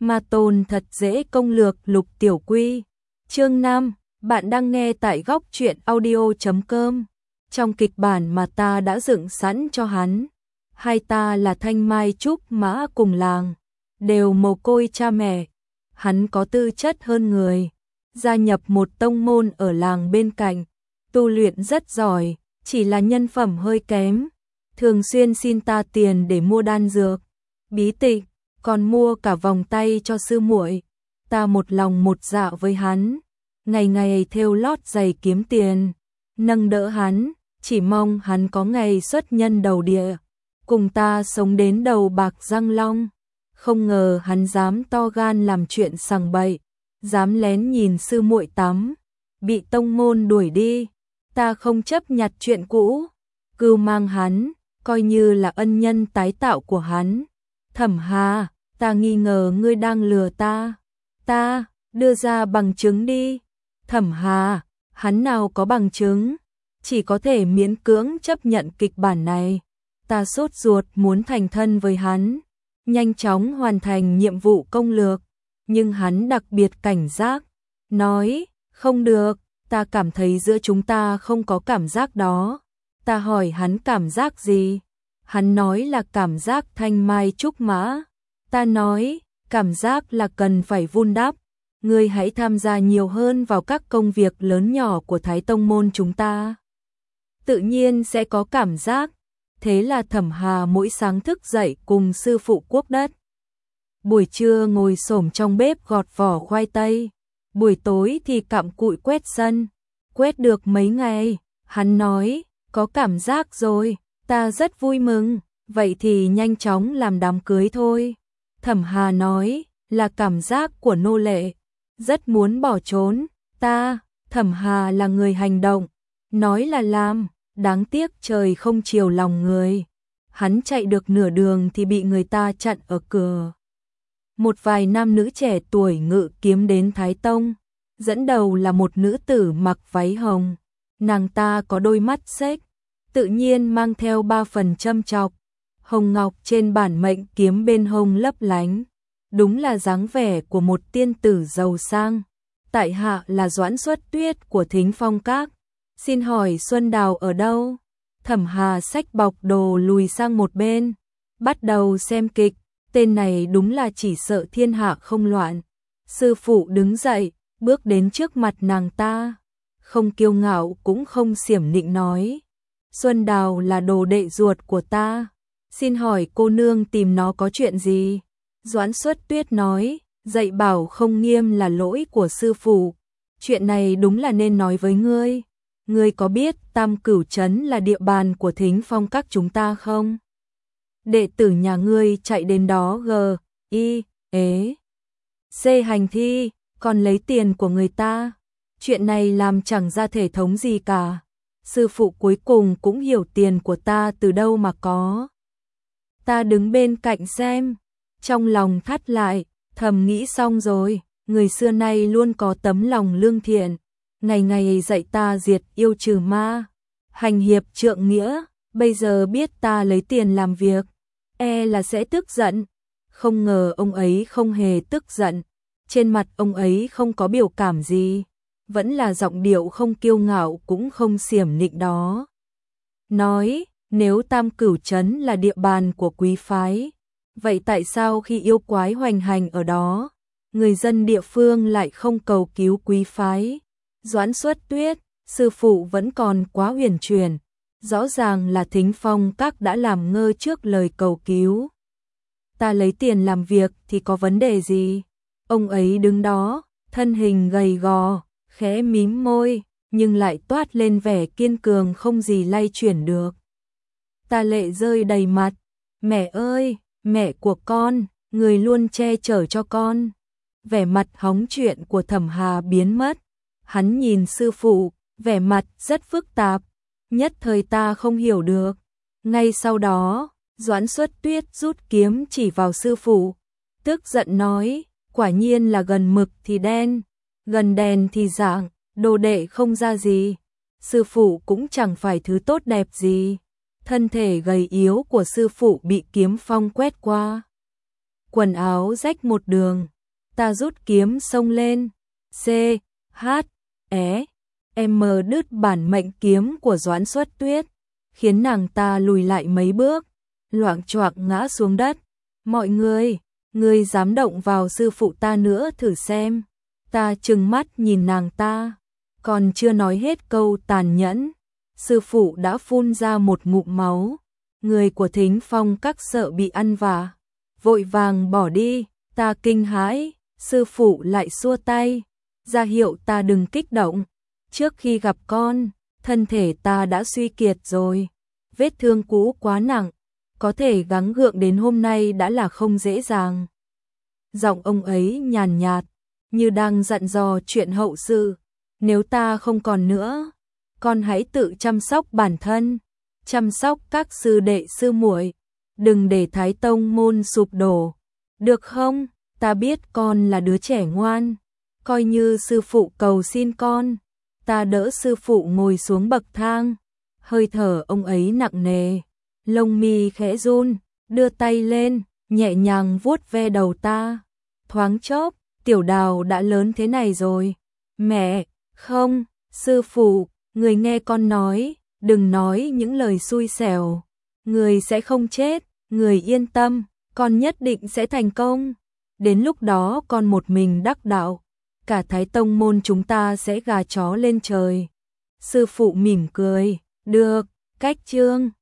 Ma Tôn thật dễ công lược Lục Tiểu Quy. Chương 5, bạn đang nghe tại góc truyện audio.com. Trong kịch bản mà ta đã dựng sẵn cho hắn, hai ta là Thanh Mai Trúc Mã cùng làng, đều mồ côi cha mẹ. Hắn có tư chất hơn người, gia nhập một tông môn ở làng bên cạnh, tu luyện rất giỏi, chỉ là nhân phẩm hơi kém, thường xuyên xin ta tiền để mua đan dược, bí tịch, còn mua cả vòng tay cho sư muội. Ta một lòng một dạ với hắn, ngày ngày thêu lót giày kiếm tiền, nâng đỡ hắn, chỉ mong hắn có ngày xuất nhân đầu địa, cùng ta sống đến đầu bạc răng long. Không ngờ hắn dám to gan làm chuyện sằng bậy, dám lén nhìn sư muội tắm, bị tông môn đuổi đi. Ta không chấp nhặt chuyện cũ, cưu mang hắn, coi như là ân nhân tái tạo của hắn. Thẩm Hà, ta nghi ngờ ngươi đang lừa ta. Ta, đưa ra bằng chứng đi. Thẩm Hà, hắn nào có bằng chứng, chỉ có thể miễn cưỡng chấp nhận kịch bản này. Ta sốt ruột muốn thành thân với hắn, nhanh chóng hoàn thành nhiệm vụ công lược, nhưng hắn đặc biệt cảnh giác, nói, không được, ta cảm thấy giữa chúng ta không có cảm giác đó. Ta hỏi hắn cảm giác gì? Hắn nói là cảm giác thanh mai trúc mã. Ta nói, cảm giác là cần phải vun đắp. Ngươi hãy tham gia nhiều hơn vào các công việc lớn nhỏ của Thái Tông môn chúng ta, tự nhiên sẽ có cảm giác. Thế là Thẩm Hà mỗi sáng thức dậy cùng sư phụ cuốc đất, buổi trưa ngồi xổm trong bếp gọt vỏ khoai tây, buổi tối thì cặm cụi quét sân. Quét được mấy ngày, hắn nói, có cảm giác rồi. Ta rất vui mừng, vậy thì nhanh chóng làm đám cưới thôi. Thẩm Hà nói, là cảm giác của nô lệ, rất muốn bỏ trốn. Thẩm Hà là người hành động, nói là làm, đáng tiếc trời không chiều lòng người. Hắn chạy được nửa đường thì bị người ta chặn ở cửa. Một vài nam nữ trẻ tuổi ngự kiếm đến Thái Tông, dẫn đầu là một nữ tử mặc váy hồng. Nàng ta có đôi mắt xếch, tự nhiên mang theo 3 phần châm chọc, hồng ngọc trên bản mệnh kiếm bên hông lấp lánh, đúng là dáng vẻ của một tiên tử giàu sang. Tại hạ là Doãn Xuất Tuyết của Thính Phong Các, xin hỏi Xuân Đào ở đâu? Thẩm Hà xách bọc đồ lùi sang một bên, bắt đầu xem kịch. Tên này đúng là chỉ sợ thiên hạ không loạn. Sư phụ đứng dậy, bước đến trước mặt nàng ta, không kiêu ngạo cũng không xiểm nịnh nói, Xuân Đào là đồ đệ ruột của ta, xin hỏi cô nương tìm nó có chuyện gì? Doãn Xuất Tuyết nói, dạy bảo không nghiêm là lỗi của sư phụ, chuyện này đúng là nên nói với ngươi. Ngươi có biết Tam Cửu Trấn là địa bàn của Thính Phong Các chúng ta không? Đệ tử nhà ngươi chạy đến đó C hành thi, còn lấy tiền của người ta. Chuyện này làm chẳng ra thể thống gì cả. Sư phụ cuối cùng cũng hiểu tiền của ta từ đâu mà có. Ta đứng bên cạnh xem, trong lòng thắt lại, thầm nghĩ xong rồi, người xưa nay luôn có tấm lòng lương thiện, ngày ngày dạy ta diệt yêu trừ ma, hành hiệp trượng nghĩa, bây giờ biết ta lấy tiền làm việc, là sẽ tức giận. Không ngờ ông ấy không hề tức giận, trên mặt ông ấy không có biểu cảm gì, vẫn là giọng điệu không kiêu ngạo cũng không xiểm nịnh đó. Nói, nếu Tam Cửu Trấn là địa bàn của quý phái, vậy tại sao khi yêu quái hoành hành ở đó, người dân địa phương lại không cầu cứu quý phái? Doãn Xuất Tuyết, sư phụ vẫn còn quá huyền chuyển, rõ ràng là Thính Phong Các đã làm ngơ trước lời cầu cứu. Ta lấy tiền làm việc thì có vấn đề gì? Ông ấy đứng đó, thân hình gầy gò, khẽ mím môi, nhưng lại toát lên vẻ kiên cường không gì lay chuyển được. Ta lệ rơi đầy mặt, mẹ ơi, mẹ của con, người luôn che chở cho con. Vẻ mặt hóng chuyện của Thẩm Hà biến mất, hắn nhìn sư phụ, vẻ mặt rất phức tạp, nhất thời ta không hiểu được. Ngay sau đó, Doãn Xuất Tuyết rút kiếm chỉ vào sư phụ, tức giận nói, quả nhiên là gần mực thì đen, gần đèn thì rạng, đồ đệ không ra gì. Sư phụ cũng chẳng phải thứ tốt đẹp gì. Thân thể gầy yếu của sư phụ bị kiếm phong quét qua, quần áo rách một đường. Ta rút kiếm xông lên, C, H, E, M đứt bản mệnh kiếm của Doãn Xuất Tuyết, khiến nàng ta lùi lại mấy bước, loạng choạng ngã xuống đất. Mọi người dám động vào sư phụ ta nữa thử xem. Ta trừng mắt nhìn nàng ta, còn chưa nói hết câu tàn nhẫn, sư phụ đã phun ra một ngụm máu. Người của Thính Phong Các sợ bị ăn vạ, vội vàng bỏ đi. Ta kinh hãi, sư phụ lại xua tay, ra hiệu ta đừng kích động. Trước khi gặp con, thân thể ta đã suy kiệt rồi, vết thương cũ quá nặng, có thể gắng gượng đến hôm nay đã là không dễ dàng. Giọng ông ấy nhàn nhạt, như đang dặn dò chuyện hậu sự. Nếu ta không còn nữa, con hãy tự chăm sóc bản thân, chăm sóc các sư đệ sư muội, đừng để Thái Tông môn sụp đổ, được không? Ta biết con là đứa trẻ ngoan, coi như sư phụ cầu xin con. Ta đỡ sư phụ ngồi xuống bậc thang, hơi thở ông ấy nặng nề, lông mi khẽ run, đưa tay lên, nhẹ nhàng vuốt ve đầu ta. Thoáng chốc, Tiểu Đào đã lớn thế này rồi. Mẹ, không, sư phụ, người nghe con nói, đừng nói những lời xui xẻo. Người sẽ không chết, người yên tâm, con nhất định sẽ thành công. Đến lúc đó con một mình đắc đạo, cả Thái Tông môn chúng ta sẽ gà chó lên trời. Sư phụ mỉm cười, được, cách chương.